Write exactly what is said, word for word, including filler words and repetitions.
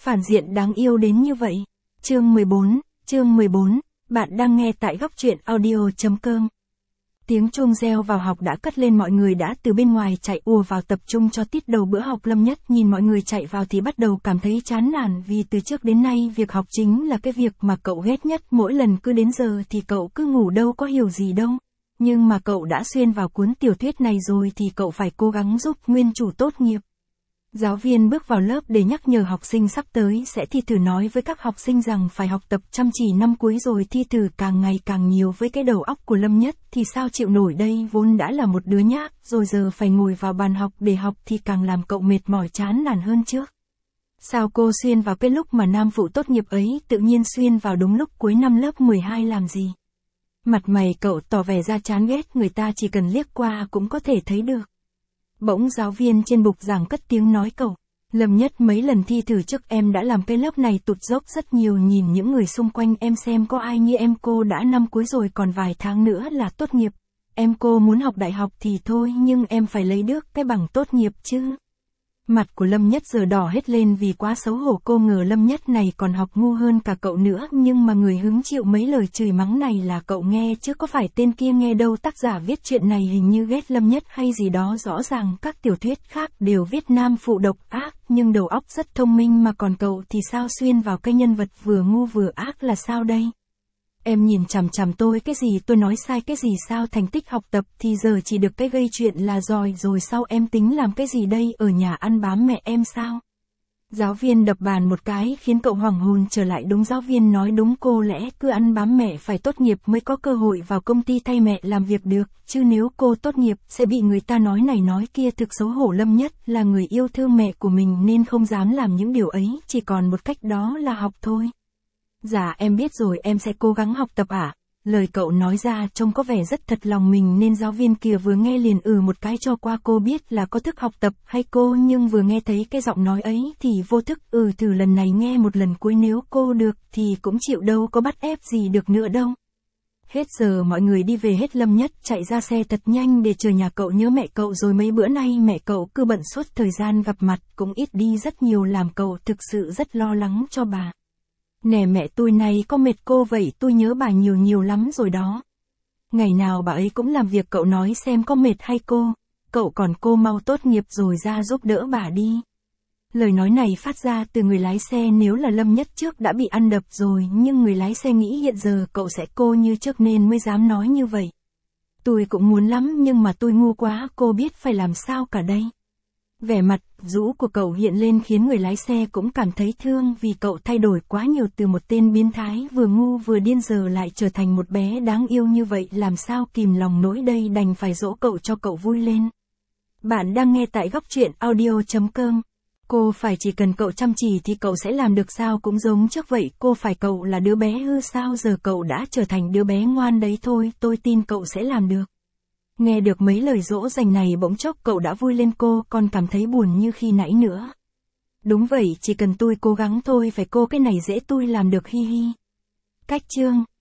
Phản diện đáng yêu đến như vậy. Chương mười bốn, chương mười bốn, bạn đang nghe tại góc truyện audio.com. Tiếng chuông reo vào học đã cất lên, mọi người đã từ bên ngoài chạy ùa vào tập trung cho tiết đầu bữa học. Lâm Nhất nhìn mọi người chạy vào thì bắt đầu cảm thấy chán nản, vì từ trước đến nay việc học chính là cái việc mà cậu ghét nhất, mỗi lần cứ đến giờ thì cậu cứ ngủ đâu có hiểu gì đâu. Nhưng mà cậu đã xuyên vào cuốn tiểu thuyết này rồi thì cậu phải cố gắng giúp nguyên chủ tốt nghiệp. Giáo viên bước vào lớp để nhắc nhở học sinh sắp tới sẽ thi thử, nói với các học sinh rằng phải học tập chăm chỉ, năm cuối rồi thi thử càng ngày càng nhiều. Với cái đầu óc của Lâm Nhất thì sao chịu nổi đây, vốn đã là một đứa nhác, rồi giờ phải ngồi vào bàn học để học thì càng làm cậu mệt mỏi chán nản hơn trước. Sao cô xuyên vào cái lúc mà nam phụ tốt nghiệp ấy, tự nhiên xuyên vào đúng lúc cuối năm lớp mười hai làm gì? Mặt mày cậu tỏ vẻ ra chán ghét, người ta chỉ cần liếc qua cũng có thể thấy được. Bỗng giáo viên trên bục giảng cất tiếng nói cậu. Lâm Nhất, mấy lần thi thử trước em đã làm cái lớp này tụt dốc rất nhiều, nhìn những người xung quanh em xem có ai như em. Cô đã năm cuối rồi, còn vài tháng nữa là tốt nghiệp. Em cô muốn học đại học thì thôi, nhưng em phải lấy được cái bằng tốt nghiệp chứ. Mặt của Lâm Nhất giờ đỏ hết lên vì quá xấu hổ, cô ngờ Lâm Nhất này còn học ngu hơn cả cậu nữa, nhưng mà người hứng chịu mấy lời chửi mắng này là cậu nghe chứ có phải tên kia nghe đâu. Tác giả viết chuyện này hình như ghét Lâm Nhất hay gì đó, rõ ràng các tiểu thuyết khác đều viết nam phụ độc ác, nhưng đầu óc rất thông minh, mà còn cậu thì sao xuyên vào cái nhân vật vừa ngu vừa ác là sao đây? Em nhìn chằm chằm tôi cái gì, tôi nói sai cái gì sao? Thành tích học tập thì giờ chỉ được cái gây chuyện là giỏi rồi, sau em tính làm cái gì đây, ở nhà ăn bám mẹ em sao? Giáo viên đập bàn một cái khiến cậu hoảng hồn trở lại. Đúng, giáo viên nói đúng, cô lẽ cứ ăn bám mẹ, phải tốt nghiệp mới có cơ hội vào công ty thay mẹ làm việc được, chứ nếu cô tốt nghiệp sẽ bị người ta nói này nói kia, thực xấu hổ. Lâm Nhất là người yêu thương mẹ của mình nên không dám làm những điều ấy, chỉ còn một cách đó là học thôi. Dạ em biết rồi, em sẽ cố gắng học tập ạ. À? Lời cậu nói ra trông có vẻ rất thật lòng mình, nên giáo viên kia vừa nghe liền ừ một cái cho qua. Cô biết là có thức học tập hay cô, nhưng vừa nghe thấy cái giọng nói ấy thì vô thức ừ thử lần này nghe một lần cuối, nếu cô được thì cũng chịu, đâu có bắt ép gì được nữa đâu. Hết giờ mọi người đi về hết. Lâm Nhất chạy ra xe thật nhanh để chờ nhà cậu, nhớ mẹ cậu rồi, mấy bữa nay mẹ cậu cứ bận suốt, thời gian gặp mặt cũng ít đi rất nhiều, làm cậu thực sự rất lo lắng cho bà. Nè mẹ tôi này có mệt cô vậy, tôi nhớ bà nhiều nhiều lắm rồi đó. Ngày nào bà ấy cũng làm việc, cậu nói xem có mệt hay cô. Cậu còn cô mau tốt nghiệp rồi ra giúp đỡ bà đi. Lời nói này phát ra từ người lái xe, nếu là Lâm Nhất trước đã bị ăn đập rồi, nhưng người lái xe nghĩ hiện giờ cậu sẽ cô như trước nên mới dám nói như vậy. Tôi cũng muốn lắm nhưng mà tôi ngu quá, cô biết phải làm sao cả đây. Vẻ mặt rũ của cậu hiện lên khiến người lái xe cũng cảm thấy thương, vì cậu thay đổi quá nhiều, từ một tên biến thái vừa ngu vừa điên giờ lại trở thành một bé đáng yêu như vậy, làm sao kìm lòng nổi đây, đành phải dỗ cậu cho cậu vui lên. Bạn đang nghe tại góc truyện audio.com. Cô phải chỉ cần cậu chăm chỉ thì cậu sẽ làm được sao, cũng giống trước vậy, cô phải cậu là đứa bé hư sao, giờ cậu đã trở thành đứa bé ngoan đấy thôi, tôi tin cậu sẽ làm được. Nghe được mấy lời dỗ dành này bỗng chốc cậu đã vui lên, cô còn cảm thấy buồn như khi nãy nữa. Đúng vậy, chỉ cần tôi cố gắng thôi, phải cô cái này dễ tôi làm được, hi hi. Cách chương